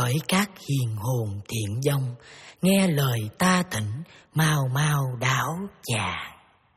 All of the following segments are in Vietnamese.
hỡi các hiền hồn thiện vong, nghe lời ta thỉnh, mau mau đảo tràng.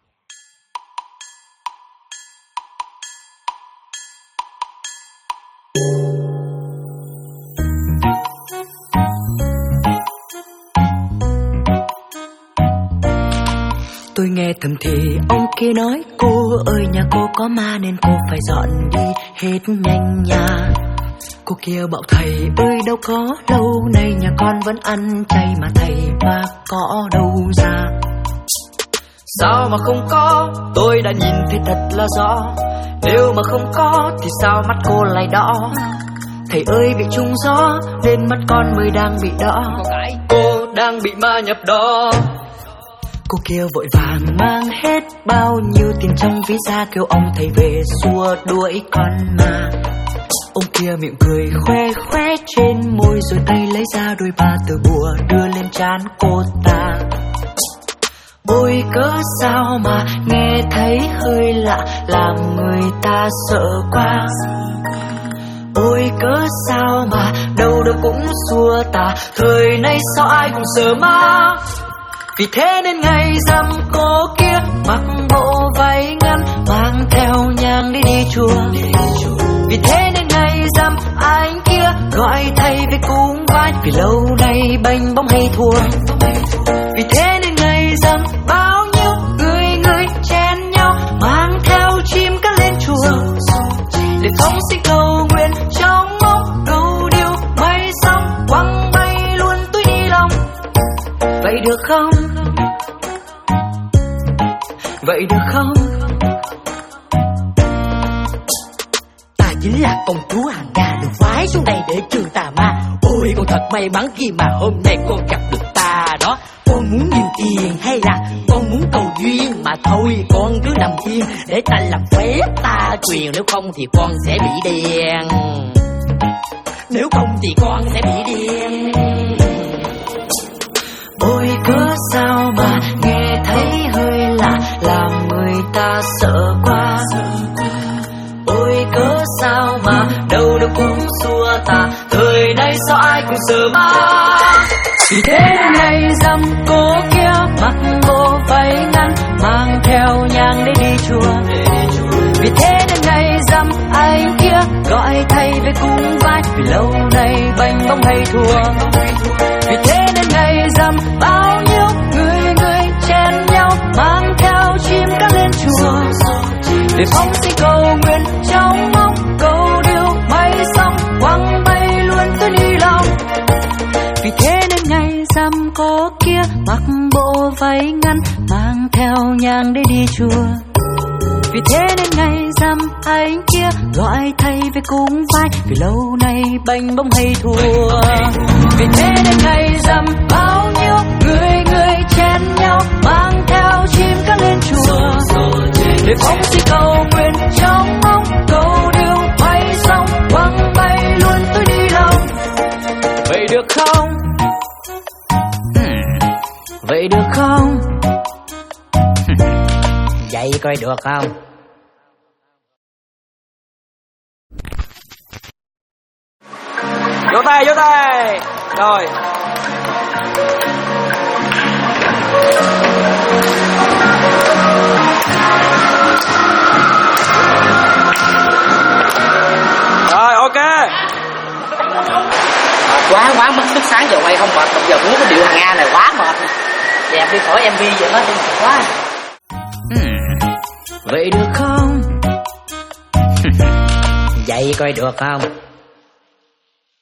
Tôi nghe thầm thì ông kia nói, cô ơi nhà cô có ma nên cô phải dọn đi hết nhanh nha. Cô kia bảo thầy ơi đâu có, lâu nay nhà con vẫn ăn chay mà thầy ma có đâu ra. Sao mà không có, tôi đã nhìn thấy thật là rõ. Nếu mà không có thì sao mắt cô lại đỏ. Thầy ơi bị trúng gió nên mắt con mới đang bị đỏ. Cô đang bị ma nhập đó. Cô kia vội vàng mang hết bao nhiêu tiền trong ví ra, kêu ông thầy về xua đuổi con ma. Ông kia miệng cười khoe khoe trên môi, rồi tay lấy ra đôi ba tờ bùa đưa lên trán cô ta. Ôi cớ sao mà nghe thấy hơi lạ, làm người ta sợ quá. Ôi cớ sao mà đâu đâu cũng xua tà, thời nay sao ai cũng sợ ma. Vì thế nên ngày rằm cô kia mặc bộ váy ngắn, mang theo nhang đi chùa. Vì thế nên ngày rằm anh kia gọi thầy về cúng vai, vì lâu nay bênh bóng hay thua. Vì thế nên ngày rằm bao nhiêu người chen nhau, mang theo chim cắt lên chùa, để phóng sinh cầu nguyện trong mong cầu điều may xong quăng bay luôn túi ni lông. Vậy được không? Vậy được không? Ta chính là công chúa hàng nga được phái xuống đây để trừ tà ma. Ôi con thật may mắn khi mà hôm nay con gặp được ta đó. Con muốn nhiều tiền hay là con muốn cầu duyên? Mà thôi con cứ nằm yên để ta làm phép ta truyền, nếu không thì con sẽ bị điên. Nếu không thì con sẽ bị điên. Ôi cớ sao mà nghe thấy hơi lạ, làm người ta sợ quá. Ôi cớ sao mà đâu đâu cũng xua tà, thời nay sao ai cũng sợ ma. Vì thế ngày rằm cô kia mặc bộ váy ngắn, mang theo nhang để đi chùa. Vì thế nên ngày rằm anh kia gọi thầy về cúng vai, vì lâu nay bênh bóng hay thua. Vì thế nên ngày rằm bao nhiêu người chen nhau, mang theo chim cắt lên chùa, để phóng sinh cầu nguyện trong mong cầu điều may xong quăng bay luôn túi ni lông. Vì thế nên ngày rằm cô kia mặc bộ váy ngắn, mang theo nhang để đi chùa. Vì thế nên ngày rằm anh kia gọi thầy về cúng vai, vì lâu nay bênh bóng hay thua. Vì thế nên ngày rằm bao nhiêu người chen nhau, mang theo chim cắt lên chùa, để phóng sinh cầu nguyện trong mong cầu điều may xong quăng bay luôn túi ni lông. Vậy được không? Vậy được không? Vậy coi được không? Vỗ tay rồi. Rồi ok. Quá mất sức sáng giờ quay không mệt, bây giờ muốn cái điệu hàng Nga này quá mệt. Đẹp đi khỏi MV vậy nó tinh quá. Vậy được không? Vậy coi được không?